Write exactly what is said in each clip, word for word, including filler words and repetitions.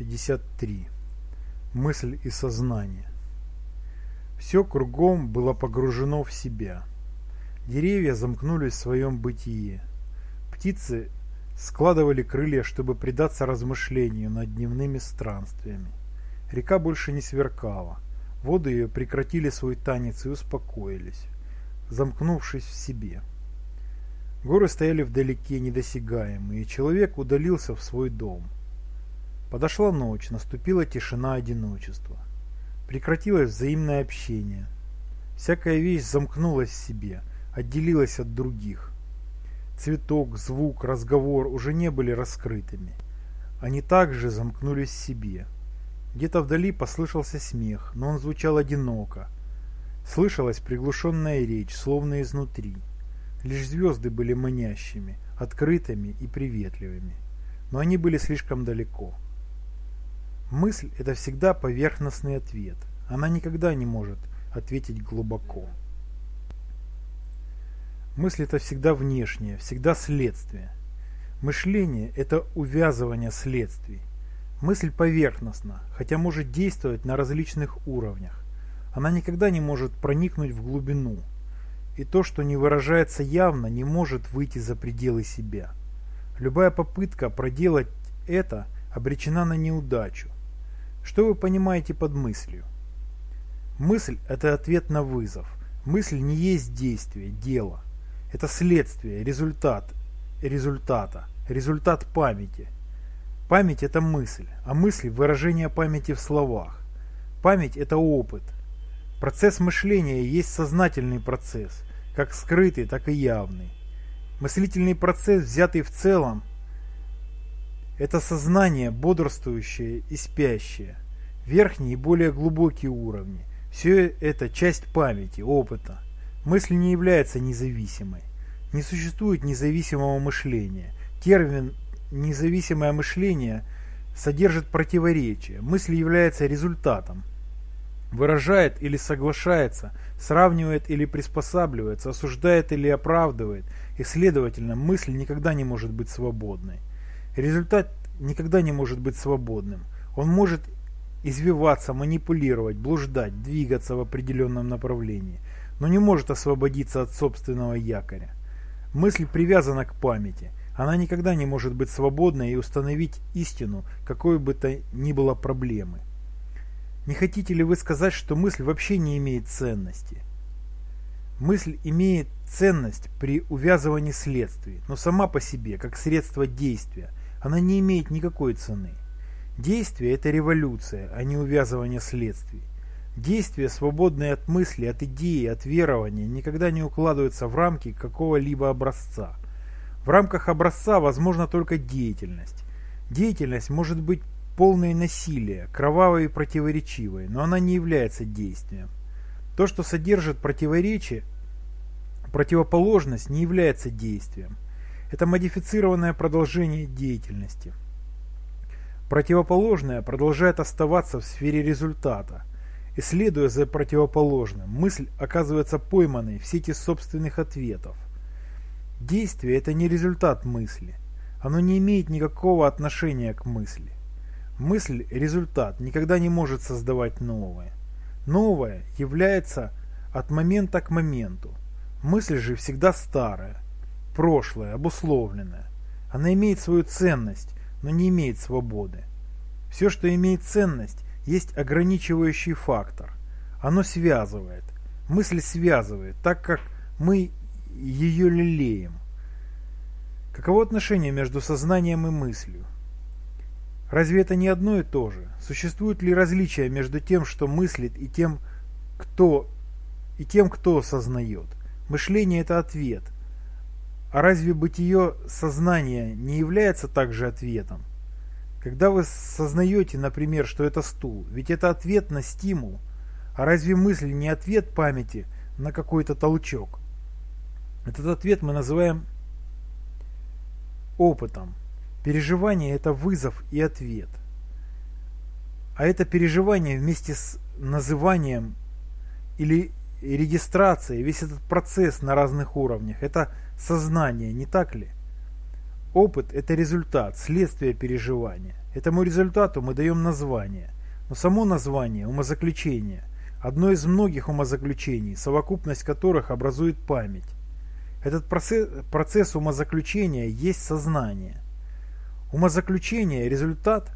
пятьдесят три. Мысль и сознание. Все кругом было погружено в себя. Деревья замкнулись в своем бытие. Птицы складывали крылья, чтобы предаться размышлению над дневными странствиями. Река больше не сверкала. Воды ее прекратили свой танец и успокоились, замкнувшись в себе. Горы стояли вдалеке, недосягаемые, и человек удалился в свой дом. Подошла ночь, наступила тишина одиночества. Прекратилось взаимное общение. Всякая вещь замкнулась в себе, отделилась от других. Цветок, звук, разговор уже не были раскрытыми. Они также замкнулись в себе. Где-то вдали послышался смех, но он звучал одиноко. Слышалась приглушенная речь, словно изнутри. Лишь звезды были манящими, открытыми и приветливыми. Но они были слишком далеко. Мысль – это всегда поверхностный ответ. Она никогда не может ответить глубоко. Мысль – это всегда внешнее, всегда следствие. Мышление – это увязывание следствий. Мысль поверхностна, хотя может действовать на различных уровнях. Она никогда не может проникнуть в глубину. И то, что не выражается явно, не может выйти за пределы себя. Любая попытка проделать это обречена на неудачу. Что вы понимаете под мыслью? Мысль – это ответ на вызов. Мысль не есть действие, дело. Это следствие, результат результата, результат памяти. Память – это мысль, а мысль – выражение памяти в словах. Память – это опыт. Процесс мышления есть сознательный процесс, как скрытый, так и явный. Мыслительный процесс, взятый в целом, это сознание, бодрствующее и спящее. Верхние и более глубокие уровни. Все это часть памяти, опыта. Мысль не является независимой. Не существует независимого мышления. Термин «независимое мышление» содержит противоречие. Мысль является результатом. Выражает или соглашается, сравнивает или приспосабливается, осуждает или оправдывает, и, следовательно, мысль никогда не может быть свободной. Результат никогда не может быть свободным. Он может извиваться, манипулировать, блуждать, двигаться в определенном направлении, но не может освободиться от собственного якоря. Мысль привязана к памяти. Она никогда не может быть свободной и установить истину, какой бы то ни было проблемы. Не хотите ли вы сказать, что мысль вообще не имеет ценности? Мысль имеет ценность при увязывании следствий, но сама по себе, как средство действия, она не имеет никакой цены. Действие – это революция, а не увязывание следствий. Действия, свободные от мысли, от идеи, от верования, никогда не укладываются в рамки какого-либо образца. В рамках образца возможна только деятельность. Деятельность может быть полной насилия, кровавой и противоречивой, но она не является действием. То, что содержит противоречие, противоположность, не является действием. Это модифицированное продолжение деятельности. Противоположное продолжает оставаться в сфере результата. И следуя за противоположным, мысль оказывается пойманной в сети собственных ответов. Действие – это не результат мысли. Оно не имеет никакого отношения к мысли. Мысль – результат, никогда не может создавать новое. Новое является от момента к моменту. Мысль же всегда старая, прошлое, обусловленное. Она имеет свою ценность, но не имеет свободы. Все, что имеет ценность, есть ограничивающий фактор. Оно связывает. Мысль связывает, так как мы ее лелеем. Каково отношение между сознанием и мыслью? Разве это не одно и то же? Существует ли различие между тем, что мыслит, и тем, кто, и тем, кто сознает? Мышление – это ответ. А разве бытие сознания не является также ответом? Когда вы сознаете, например, что это стул, ведь это ответ на стимул. А разве мысль не ответ памяти на какой-то толчок? Этот ответ мы называем опытом. Переживание – это вызов и ответ. А это переживание вместе с называнием или регистрацией, весь этот процесс на разных уровнях – это сознание, не так ли? Опыт – это результат, следствие переживания. Этому результату мы даем название, но само название – умозаключение, одно из многих умозаключений, совокупность которых образует память. Этот процесс, процесс умозаключения есть сознание. Умозаключение – результат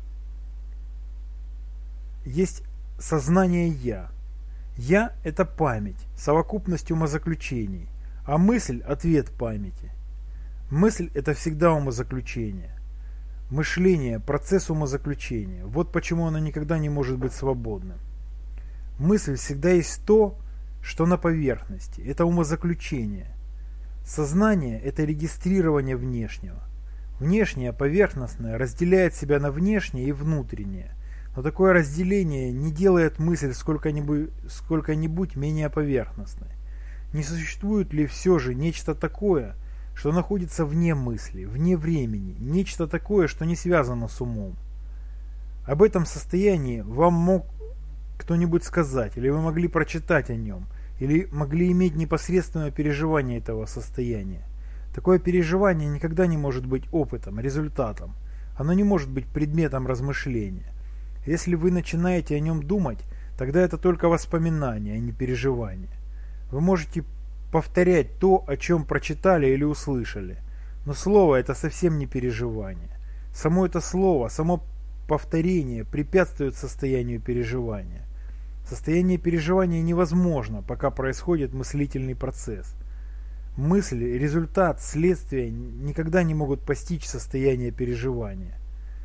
есть сознание «я». «Я» – это память, совокупность умозаключений, а мысль – ответ памяти. Мысль – это всегда умозаключение. Мышление – процесс умозаключения. Вот почему оно никогда не может быть свободным. Мысль всегда есть то, что на поверхности. Это умозаключение. Сознание – это регистрирование внешнего. Внешнее, поверхностное, разделяет себя на внешнее и внутреннее. Но такое разделение не делает мысль сколько-нибудь, сколько-нибудь менее поверхностной. Не существует ли все же нечто такое, что находится вне мысли, вне времени, нечто такое, что не связано с умом? Об этом состоянии вам мог кто-нибудь сказать, или вы могли прочитать о нем, или могли иметь непосредственное переживание этого состояния. Такое переживание никогда не может быть опытом, результатом. Оно не может быть предметом размышления. Если вы начинаете о нем думать, тогда это только воспоминание, а не переживание. Вы можете повторять то, о чем прочитали или услышали, но слово – это совсем не переживание. Само это слово, само повторение препятствует состоянию переживания. Состояние переживания невозможно, пока происходит мыслительный процесс. Мысль, результат, следствие никогда не могут постичь состояние переживания.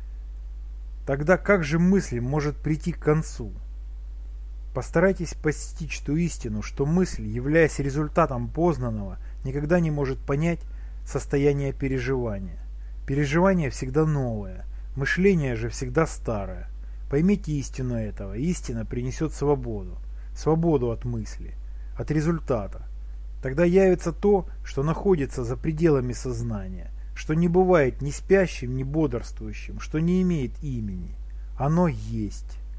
Тогда как же мысль может прийти к концу? Постарайтесь постичь ту истину, что мысль, являясь результатом познанного, никогда не может понять состояние переживания. Переживание всегда новое, мышление же всегда старое. Поймите истину этого, истина принесет свободу, свободу от мысли, от результата. Тогда явится то, что находится за пределами сознания, что не бывает ни спящим, ни бодрствующим, что не имеет имени. Оно есть.